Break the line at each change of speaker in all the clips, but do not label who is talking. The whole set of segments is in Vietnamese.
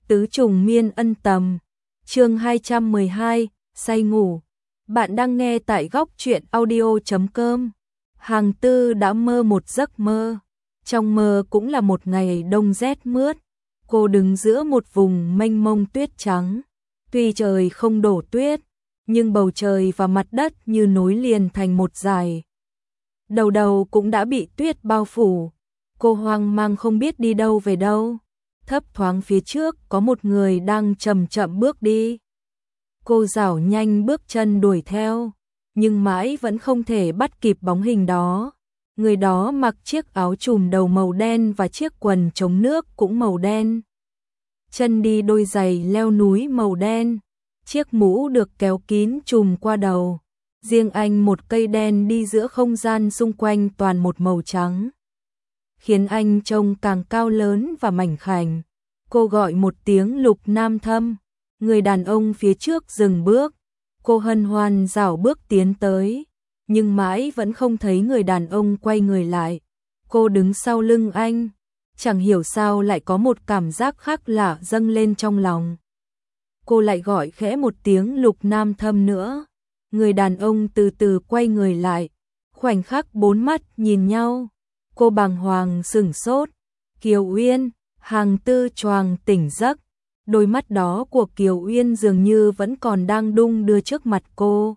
Tứ trùng miên ân tầm. Chương 212, say ngủ. Bạn đang nghe tại góc truyện audio.com. Hàng Tư đã mơ một giấc mơ. Trong mơ cũng là một ngày đông rét mướt. Cô đứng giữa một vùng mênh mông tuyết trắng. Tuy trời không đổ tuyết, nhưng bầu trời và mặt đất như nối liền thành một dải. Đầu đầu cũng đã bị tuyết bao phủ. Cô hoang mang không biết đi đâu về đâu. Thấp thoáng phía trước có một người đang chậm chậm bước đi. Cô rảo nhanh bước chân đuổi theo, nhưng mãi vẫn không thể bắt kịp bóng hình đó. Người đó mặc chiếc áo trùm đầu màu đen và chiếc quần chống nước cũng màu đen. Chân đi đôi giày leo núi màu đen, chiếc mũ được kéo kín trùm qua đầu. Riêng anh một cây đen đi giữa không gian xung quanh toàn một màu trắng, khiến anh trông càng cao lớn và mảnh khảnh. Cô gọi một tiếng Lục Nam Thâm. Người đàn ông phía trước dừng bước. Cô hân hoan rảo bước tiến tới, nhưng mãi vẫn không thấy người đàn ông quay người lại. Cô đứng sau lưng anh, chẳng hiểu sao lại có một cảm giác khác lạ dâng lên trong lòng. Cô lại gọi khẽ một tiếng Lục Nam Thâm nữa. Người đàn ông từ từ quay người lại, khoảnh khắc bốn mắt nhìn nhau. Cô bàng hoàng sửng sốt. Kiều Uyên. Hàng Tư choàng tỉnh giấc. Đôi mắt đó của Kiều Uyên dường như vẫn còn đang đung đưa trước mặt cô.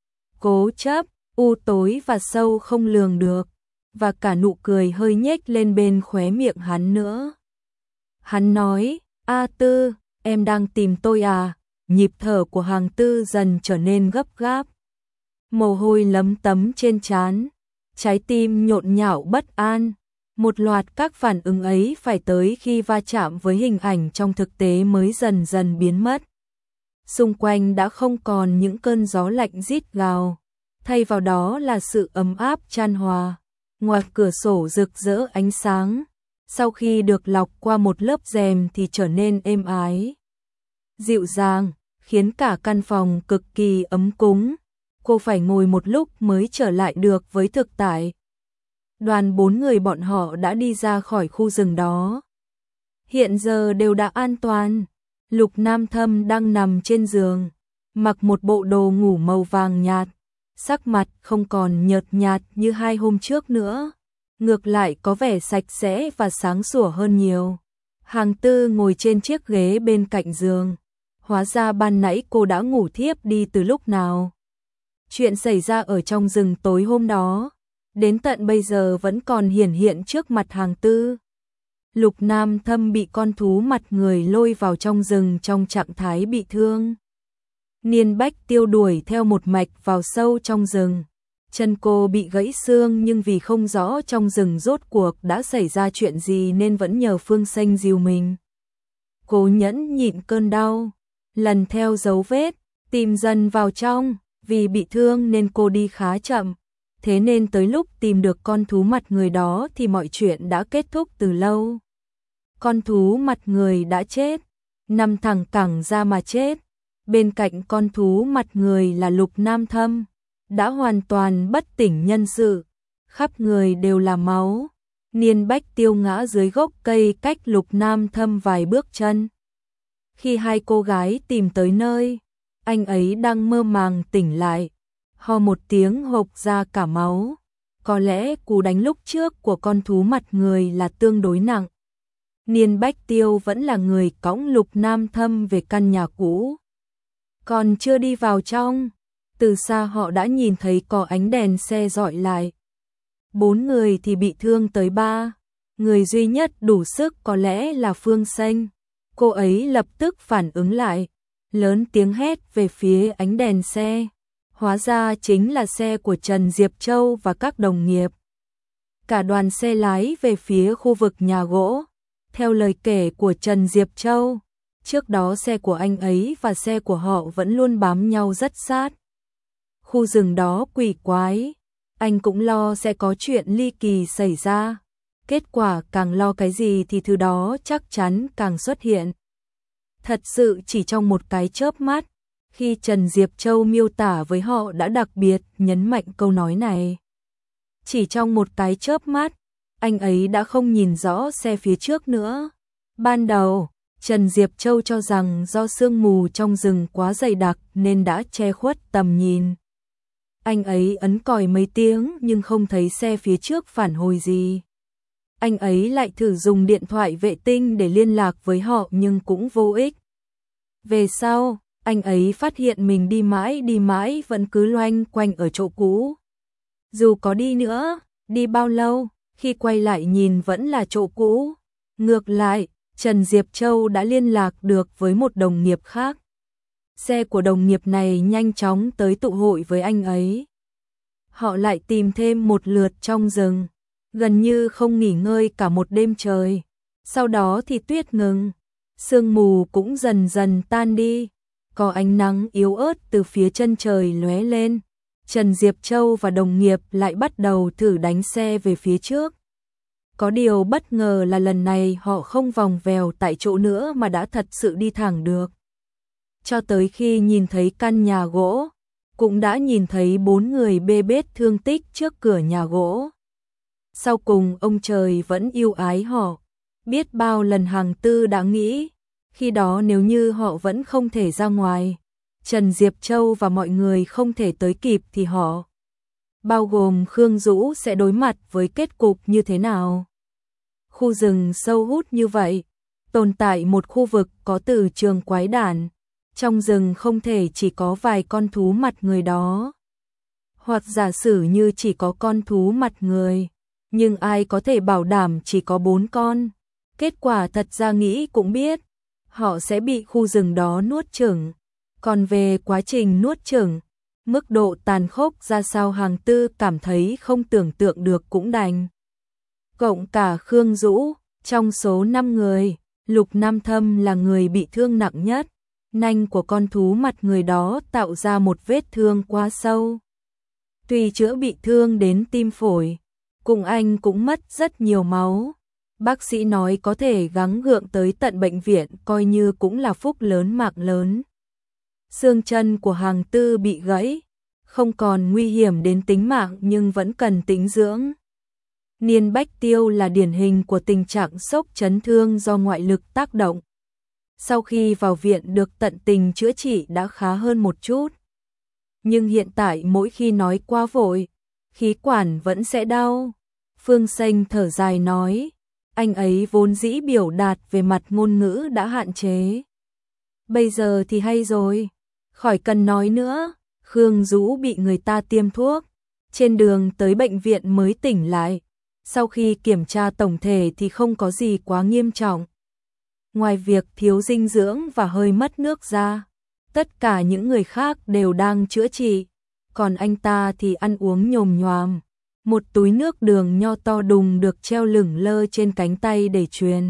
Cố chấp, u tối và sâu không lường được, và cả nụ cười hơi nhếch lên bên khóe miệng hắn nữa. Hắn nói, A Tư, em đang tìm tôi à? Nhịp thở của Hàng Tư dần trở nên gấp gáp. Mồ hôi lấm tấm trên trán, trái tim nhộn nhạo bất an. Một loạt các phản ứng ấy phải tới khi va chạm với hình ảnh trong thực tế mới dần dần biến mất. Xung quanh đã không còn những cơn gió lạnh rít gào, thay vào đó là sự ấm áp chan hòa. Ngoài cửa sổ rực rỡ ánh sáng, sau khi được lọc qua một lớp rèm thì trở nên êm ái, dịu dàng, khiến cả căn phòng cực kỳ ấm cúng. Cô phải ngồi một lúc mới trở lại được với thực tại. Đoàn 4 người bọn họ đã đi ra khỏi khu rừng đó. Hiện giờ đều đã an toàn. Lục Nam Thâm đang nằm trên giường, mặc một bộ đồ ngủ màu vàng nhạt, sắc mặt không còn nhợt nhạt như 2 hôm trước nữa, ngược lại có vẻ sạch sẽ và sáng sủa hơn nhiều. Hàng Tư ngồi trên chiếc ghế bên cạnh giường. Hóa ra ban nãy cô đã ngủ thiếp đi từ lúc nào. Chuyện xảy ra ở trong rừng tối hôm đó, đến tận bây giờ vẫn còn hiển hiện trước mặt Hàng Tư. Lục Nam Thâm bị con thú mặt người lôi vào trong rừng trong trạng thái bị thương. Niên Bách Tiêu đuổi theo một mạch vào sâu trong rừng. Chân cô bị gãy xương, nhưng vì không rõ trong rừng rốt cuộc đã xảy ra chuyện gì nên vẫn nhờ Phương Xanh dìu mình. Cô nhẫn nhịn cơn đau, lần theo dấu vết, tìm dần vào trong. Vì bị thương nên cô đi khá chậm, thế nên tới lúc tìm được con thú mặt người đó thì mọi chuyện đã kết thúc từ lâu. Con thú mặt người đã chết, nằm thẳng cẳng ra mà chết. Bên cạnh con thú mặt người là Lục Nam Thâm, đã hoàn toàn bất tỉnh nhân sự, khắp người đều là máu. Niên Bách Tiêu ngã dưới gốc cây cách Lục Nam Thâm vài bước chân. Khi hai cô gái tìm tới nơi, anh ấy đang mơ màng tỉnh lại, ho một tiếng hộc ra cả máu. Có lẽ cú đánh lúc trước của con thú mặt người là tương đối nặng. Niên Bách Tiêu vẫn là người cõng Lục Nam Thâm về căn nhà cũ. Còn chưa đi vào trong, từ xa họ đã nhìn thấy có ánh đèn xe rọi lại. 4 người thì bị thương tới 3. Người duy nhất đủ sức có lẽ là Phương Xanh. Cô ấy lập tức phản ứng lại, lớn tiếng hét về phía ánh đèn xe. Hóa ra chính là xe của Trần Diệp Châu và các đồng nghiệp. Cả đoàn xe lái về phía khu vực nhà gỗ. Theo lời kể của Trần Diệp Châu, trước đó xe của anh ấy và xe của họ vẫn luôn bám nhau rất sát. Khu rừng đó quỷ quái, anh cũng lo sẽ có chuyện ly kỳ xảy ra. Kết quả càng lo cái gì thì thứ đó chắc chắn càng xuất hiện. Thật sự chỉ trong một cái chớp mắt, khi Trần Diệp Châu miêu tả với họ đã đặc biệt nhấn mạnh câu nói này. Chỉ trong một cái chớp mắt, anh ấy đã không nhìn rõ xe phía trước nữa. Ban đầu, Trần Diệp Châu cho rằng do sương mù trong rừng quá dày đặc nên đã che khuất tầm nhìn. Anh ấy ấn còi mấy tiếng nhưng không thấy xe phía trước phản hồi gì. Anh ấy lại thử dùng điện thoại vệ tinh để liên lạc với họ nhưng cũng vô ích. Về sau, anh ấy phát hiện mình đi mãi vẫn cứ loanh quanh ở chỗ cũ. Dù có đi nữa, đi bao lâu, khi quay lại nhìn vẫn là chỗ cũ. Ngược lại, Trần Diệp Châu đã liên lạc được với một đồng nghiệp khác. Xe của đồng nghiệp này nhanh chóng tới tụ hội với anh ấy. Họ lại tìm thêm một lượt trong rừng, gần như không nghỉ ngơi cả một đêm trời. Sau đó thì tuyết ngừng, sương mù cũng dần dần tan đi, có ánh nắng yếu ớt từ phía chân trời lóe lên. Trần Diệp Châu và đồng nghiệp lại bắt đầu thử đánh xe về phía trước. Có điều bất ngờ là lần này họ không vòng vèo tại chỗ nữa mà đã thật sự đi thẳng được. Cho tới khi nhìn thấy căn nhà gỗ, cũng đã nhìn thấy 4 người bê bết thương tích trước cửa nhà gỗ. Sau cùng ông trời vẫn yêu ái họ. Biết bao lần Hàng Tư đã nghĩ, khi đó nếu như họ vẫn không thể ra ngoài, Trần Diệp Châu và mọi người không thể tới kịp thì họ, bao gồm Khương Dũ, sẽ đối mặt với kết cục như thế nào. Khu rừng sâu hút như vậy, tồn tại một khu vực có từ trường quái đản. Trong rừng không thể chỉ có vài con thú mặt người đó. Hoặc giả sử như chỉ có con thú mặt người, nhưng ai có thể bảo đảm chỉ có 4 con. Kết quả thật ra nghĩ cũng biết, họ sẽ bị khu rừng đó nuốt chửng. Còn về quá trình nuốt chửng, mức độ tàn khốc ra sao Hàng Tư cảm thấy không tưởng tượng được cũng đành. Cộng cả Khương Dũ, trong số 5 người, Lục Nam Thâm là người bị thương nặng nhất. Nanh của con thú mặt người đó tạo ra một vết thương quá sâu. Tuy chữa bị thương đến tim phổi, cùng anh cũng mất rất nhiều máu. Bác sĩ nói có thể gắng gượng tới tận bệnh viện coi như cũng là phúc lớn mạng lớn. Xương chân của Hàng Tư bị gãy, không còn nguy hiểm đến tính mạng nhưng vẫn cần tĩnh dưỡng. Niên Bách Tiêu là điển hình của tình trạng sốc chấn thương do ngoại lực tác động. Sau khi vào viện được tận tình chữa trị đã khá hơn một chút. Nhưng hiện tại mỗi khi nói quá vội, khí quản vẫn sẽ đau. Phương Xanh thở dài nói, anh ấy vốn dĩ biểu đạt về mặt ngôn ngữ đã hạn chế. Bây giờ thì hay rồi, khỏi cần nói nữa. Khương Dũ bị người ta tiêm thuốc, trên đường tới bệnh viện mới tỉnh lại. Sau khi kiểm tra tổng thể thì không có gì quá nghiêm trọng. Ngoài việc thiếu dinh dưỡng và hơi mất nước ra, tất cả những người khác đều đang chữa trị, còn anh ta thì ăn uống nhồm nhoàm. Một túi nước đường nho to đùng được treo lửng lơ trên cánh tay để truyền.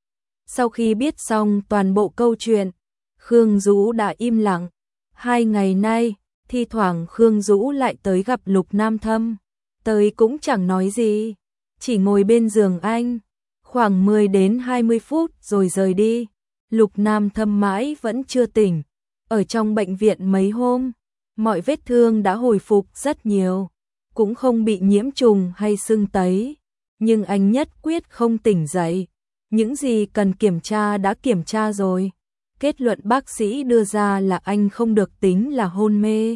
Sau khi biết xong toàn bộ câu chuyện, Khương Dũ đã im lặng. 2 ngày nay, thi thoảng Khương Dũ lại tới gặp Lục Nam Thâm. Tới cũng chẳng nói gì, chỉ ngồi bên giường anh, khoảng 10 đến 20 phút rồi rời đi. Lục Nam Thâm mãi vẫn chưa tỉnh. Ở trong bệnh viện mấy hôm, mọi vết thương đã hồi phục rất nhiều, cũng không bị nhiễm trùng hay sưng tấy. Nhưng anh nhất quyết không tỉnh dậy. Những gì cần kiểm tra đã kiểm tra rồi. Kết luận bác sĩ đưa ra là anh không được tính là hôn mê.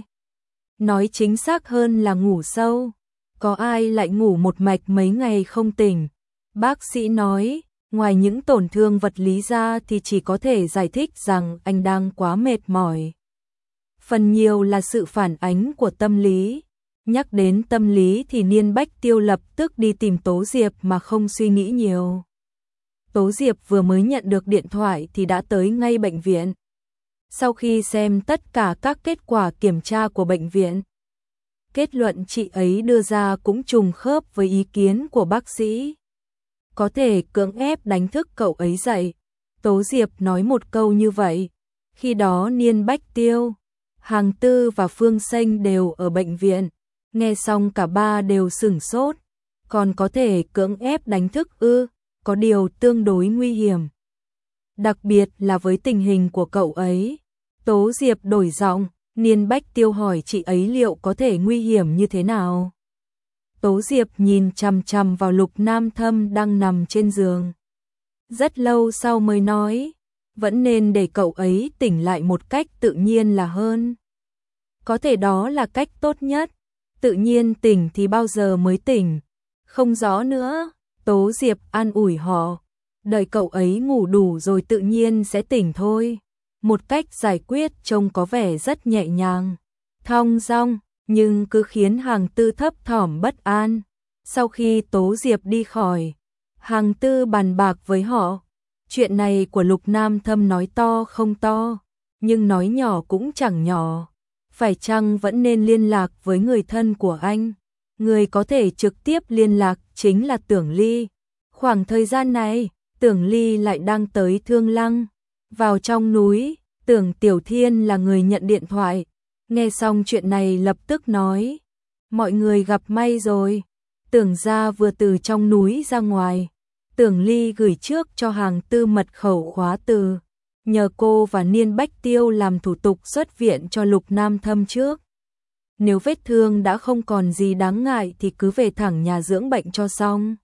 Nói chính xác hơn là ngủ sâu. Có ai lại ngủ một mạch mấy ngày không tỉnh? Bác sĩ nói, ngoài những tổn thương vật lý ra thì chỉ có thể giải thích rằng anh đang quá mệt mỏi. Phần nhiều là sự phản ánh của tâm lý. Nhắc đến tâm lý thì Niên Bách Tiêu lập tức đi tìm Tố Diệp mà không suy nghĩ nhiều. Tố Diệp vừa mới nhận được điện thoại thì đã tới ngay bệnh viện. Sau khi xem tất cả các kết quả kiểm tra của bệnh viện, kết luận chị ấy đưa ra cũng trùng khớp với ý kiến của bác sĩ. Có thể cưỡng ép đánh thức cậu ấy dậy. Tố Diệp nói một câu như vậy. Khi đó Niên Bách Tiêu, Hàng Tư và Phương Xanh đều ở bệnh viện. Nghe xong cả ba đều sửng sốt. Còn có thể cưỡng ép đánh thức ư? Có điều tương đối nguy hiểm. Đặc biệt là với tình hình của cậu ấy. Tố Diệp đổi giọng, Niên Bách Tiêu hỏi chị ấy liệu có thể nguy hiểm như thế nào. Tố Diệp nhìn chằm chằm vào Lục Nam Thâm đang nằm trên giường. Rất lâu sau mới nói, vẫn nên để cậu ấy tỉnh lại một cách tự nhiên là hơn. Có thể đó là cách tốt nhất, tự nhiên tỉnh thì bao giờ mới tỉnh, không rõ nữa. Tố Diệp an ủi họ, đợi cậu ấy ngủ đủ rồi tự nhiên sẽ tỉnh thôi. Một cách giải quyết trông có vẻ rất nhẹ nhàng, thong dong, nhưng cứ khiến Hàng Tư thấp thỏm bất an. Sau khi Tố Diệp đi khỏi, Hàng Tư bàn bạc với họ. Chuyện này của Lục Nam Thâm nói to không to, nhưng nói nhỏ cũng chẳng nhỏ. Phải chăng vẫn nên liên lạc với người thân của anh? Người có thể trực tiếp liên lạc chính là Tưởng Ly. Khoảng thời gian này, Tưởng Ly lại đang tới Thương Lăng. Vào trong núi, Tưởng Tiểu Thiên là người nhận điện thoại. Nghe xong chuyện này lập tức nói, mọi người gặp may rồi. Tưởng gia vừa từ trong núi ra ngoài. Tưởng Ly gửi trước cho Hàng Tư mật khẩu khóa từ, nhờ cô và Niên Bách Tiêu làm thủ tục xuất viện cho Lục Nam Thâm trước. Nếu vết thương đã không còn gì đáng ngại thì cứ về thẳng nhà dưỡng bệnh cho xong.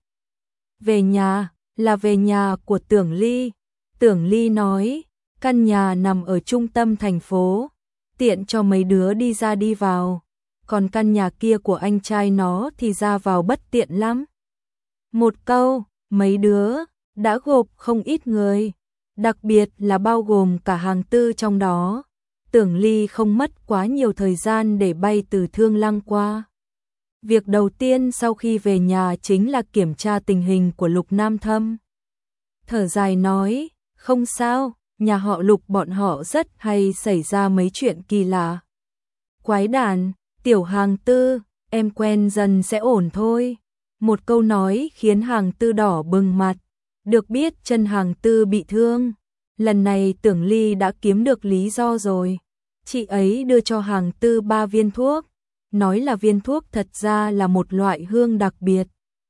Về nhà, là về nhà của Tưởng Ly. Tưởng Ly nói, căn nhà nằm ở trung tâm thành phố, tiện cho mấy đứa đi ra đi vào. Còn căn nhà kia của anh trai nó thì ra vào bất tiện lắm. Một câu, mấy đứa, đã gộp không ít người, đặc biệt là bao gồm cả Hàng Tư trong đó. Tưởng Ly không mất quá nhiều thời gian để bay từ Thương Lăng qua. Việc đầu tiên sau khi về nhà chính là kiểm tra tình hình của Lục Nam Thâm. Thở dài nói, không sao, nhà họ Lục bọn họ rất hay xảy ra mấy chuyện kỳ lạ. Quái đản, Tiểu Hàng Tư, em quen dần sẽ ổn thôi. Một câu nói khiến Hàng Tư đỏ bừng mặt. Được biết chân Hàng Tư bị thương. Lần này Tưởng Ly đã kiếm được lý do rồi. Chị ấy đưa cho Hàng Tư 3 viên thuốc. Nói là viên thuốc thật ra là một loại hương đặc biệt.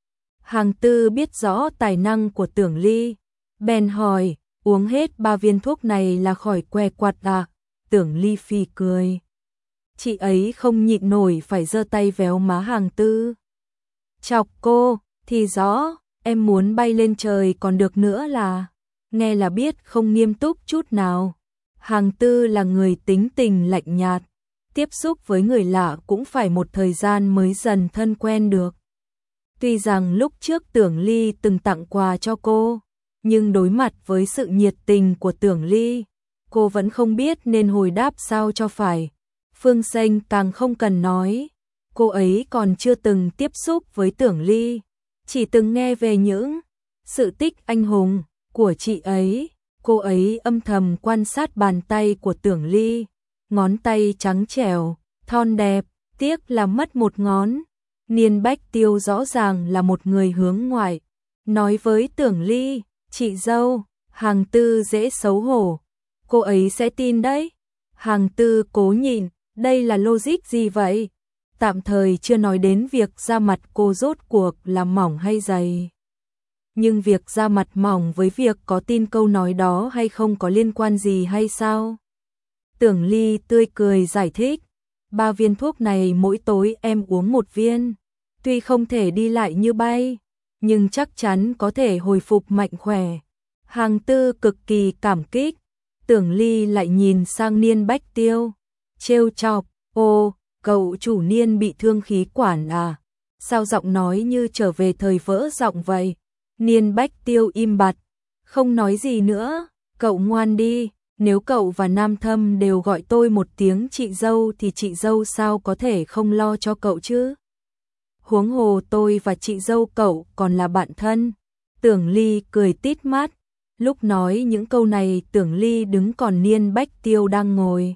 Hàng Tư biết rõ tài năng của Tưởng Ly. Bèn hỏi, uống hết 3 viên thuốc này là khỏi què quặt à? Tưởng Ly phì cười. Chị ấy không nhịn nổi phải giơ tay véo má Hàng Tư. Chọc cô, thì rõ, em muốn bay lên trời còn được nữa là. Nghe là biết không nghiêm túc chút nào. Hàng Tư là người tính tình lạnh nhạt. Tiếp xúc với người lạ cũng phải một thời gian mới dần thân quen được. Tuy rằng lúc trước Tưởng Ly từng tặng quà cho cô, nhưng đối mặt với sự nhiệt tình của Tưởng Ly, cô vẫn không biết nên hồi đáp sao cho phải. Phương Xanh càng không cần nói, cô ấy còn chưa từng tiếp xúc với Tưởng Ly, chỉ từng nghe về những sự tích anh hùng của chị ấy. Cô ấy âm thầm quan sát bàn tay của Tưởng Ly, ngón tay trắng trẻo, thon đẹp, tiếc là mất một ngón. Niên Bách Tiêu rõ ràng là một người hướng ngoại, nói với Tưởng Ly, chị dâu, Hàng Tư dễ xấu hổ, cô ấy sẽ tin đấy. Hàng Tư cố nhịn, đây là logic gì vậy? Tạm thời chưa nói đến việc da mặt cô rốt cuộc là mỏng hay dày. Nhưng việc da mặt mỏng với việc có tin câu nói đó hay không có liên quan gì hay sao? Tưởng Ly tươi cười giải thích, 3 viên thuốc này mỗi tối em uống 1 viên. Tuy không thể đi lại như bay, nhưng chắc chắn có thể hồi phục mạnh khỏe. Hàng Tư cực kỳ cảm kích. Tưởng Ly lại nhìn sang Niên Bách Tiêu, trêu chọc, ô, cậu chủ Niên bị thương khí quản à? Sao giọng nói như trở về thời vỡ giọng vậy? Niên Bách Tiêu im bặt, không nói gì nữa. Cậu ngoan đi, nếu cậu và Nam Thâm đều gọi tôi một tiếng chị dâu thì chị dâu sao có thể không lo cho cậu chứ? Huống hồ tôi và chị dâu cậu còn là bạn thân. Tưởng Ly cười tít mắt. Lúc nói những câu này Tưởng Ly đứng còn Niên Bách Tiêu đang ngồi.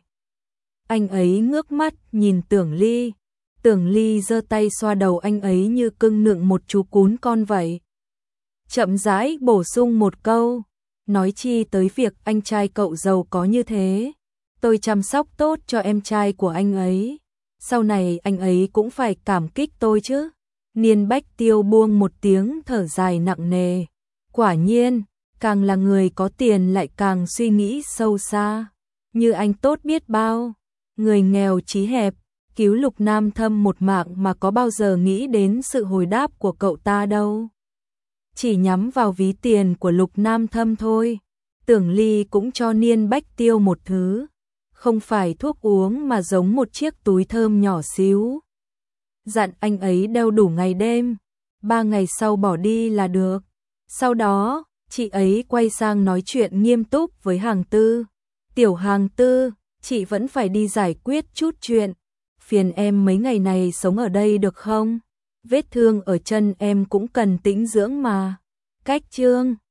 Anh ấy ngước mắt nhìn Tưởng Ly. Tưởng Ly giơ tay xoa đầu anh ấy như cưng nựng một chú cún con vậy. Chậm rãi bổ sung một câu, nói chi tới việc anh trai cậu giàu có như thế. Tôi chăm sóc tốt cho em trai của anh ấy. Sau này anh ấy cũng phải cảm kích tôi chứ. Niên Bách Tiêu buông một tiếng thở dài nặng nề. Quả nhiên, càng là người có tiền lại càng suy nghĩ sâu xa. Như anh tốt biết bao. Người nghèo chí hẹp, cứu Lục Nam Thâm một mạng mà có bao giờ nghĩ đến sự hồi đáp của cậu ta đâu. Chỉ nhắm vào ví tiền của Lục Nam Thâm thôi. Tưởng Ly cũng cho Niên Bách Tiêu một thứ, không phải thuốc uống mà giống một chiếc túi thơm nhỏ xíu. Dặn anh ấy đeo đủ ngày đêm, 3 ngày sau bỏ đi là được. Sau đó, chị ấy quay sang nói chuyện nghiêm túc với Hàng Tư. Tiểu Hàng Tư, chị vẫn phải đi giải quyết chút chuyện. Phiền em mấy ngày này sống ở đây được không? Vết thương ở chân em cũng cần tĩnh dưỡng mà. Cách chương